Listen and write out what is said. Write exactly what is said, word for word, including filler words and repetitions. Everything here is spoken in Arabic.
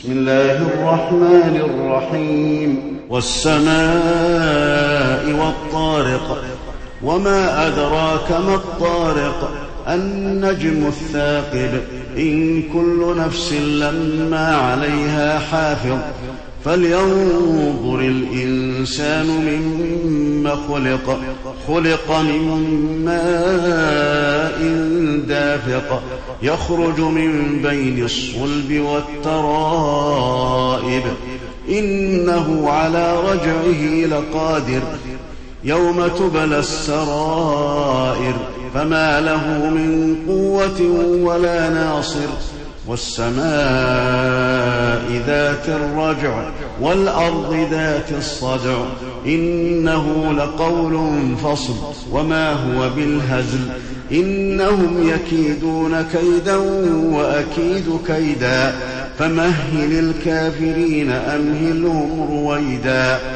بسم الله الرحمن الرحيم والسماء والطارق وما أدراك ما الطارق النجم الثاقب إن كل نفس لما عليها حافظ فلينظر الإنسان مما خلق خلق من ماء دافق يخرج من بين الصلب والترائب إنه على رجعه لقادر يوم تبلى السرائر فما له من قوة ولا ناصر والسماء ذات الرجع والأرض ذات الصدع إنه لقول فصل وما هو بالهزل إنهم يكيدون كيدا وأكيد كيدا فمهل الكافرين أمهلهم رويدا